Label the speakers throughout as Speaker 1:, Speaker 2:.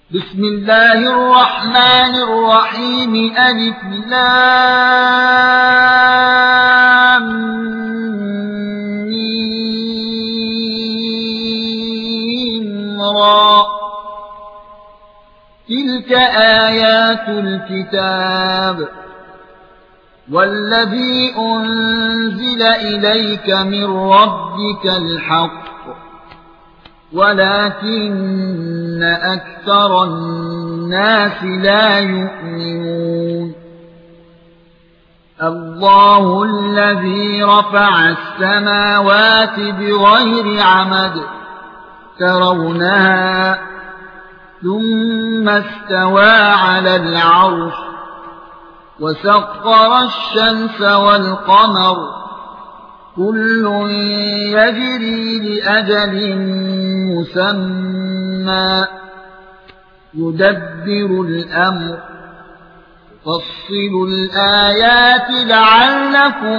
Speaker 1: بسم الله الرحمن الرحيم ألف لام ميم را تلك آيات الكتاب والذي أنزل إليك من ربك الحق ولكن أكثر الناس لا يؤمنون الله الذي رفع السماوات بغير عمد ترونها ثم استوى على العرش وسخر الشمس والقمر كل يجري لأجل مسمى يدبر الأمر يفصل الآيات لعلكم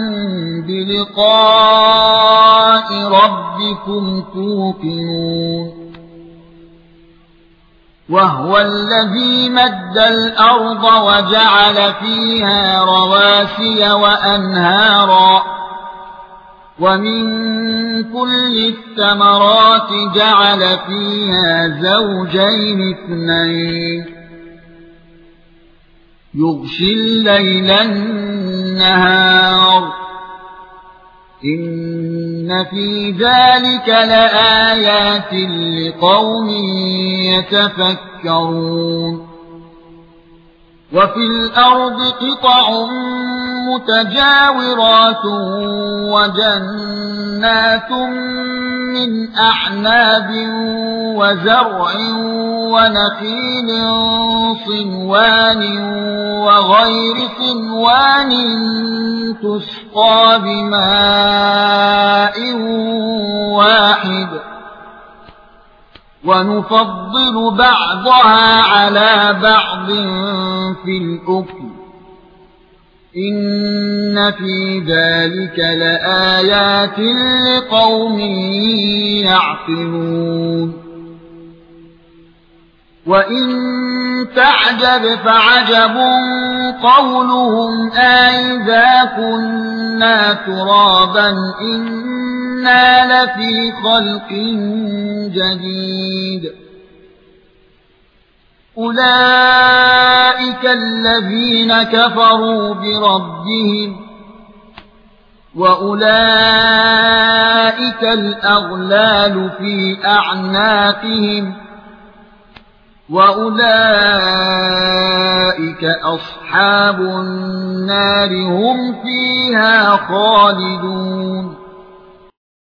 Speaker 1: بلقاء ربكم توقنون وهو الذي مد الأرض وجعل فيها رواسي وأنهارا ومن كل الثمرات جعل فيها زوجين اثنين يغشي الليل النهار إن في ذلك لآيات لقوم يتفكرون وفي الأرض قطع متجاورات وجنات من أعناب وزرع ونخيل صنوان وغير صنوان تسقى بماء واحد ونفضل بعضها على بعض في الأكل إن في ذلك لآيات لقوم يعقلون وإن تعجب فعجب قولهم أإذا كنا ترابا إنا لفي خلق جديد أولئك الذين كفروا بربهم وأولئك الأغلال في أعناقهم وأولئك أصحاب النار هم فيها خالدون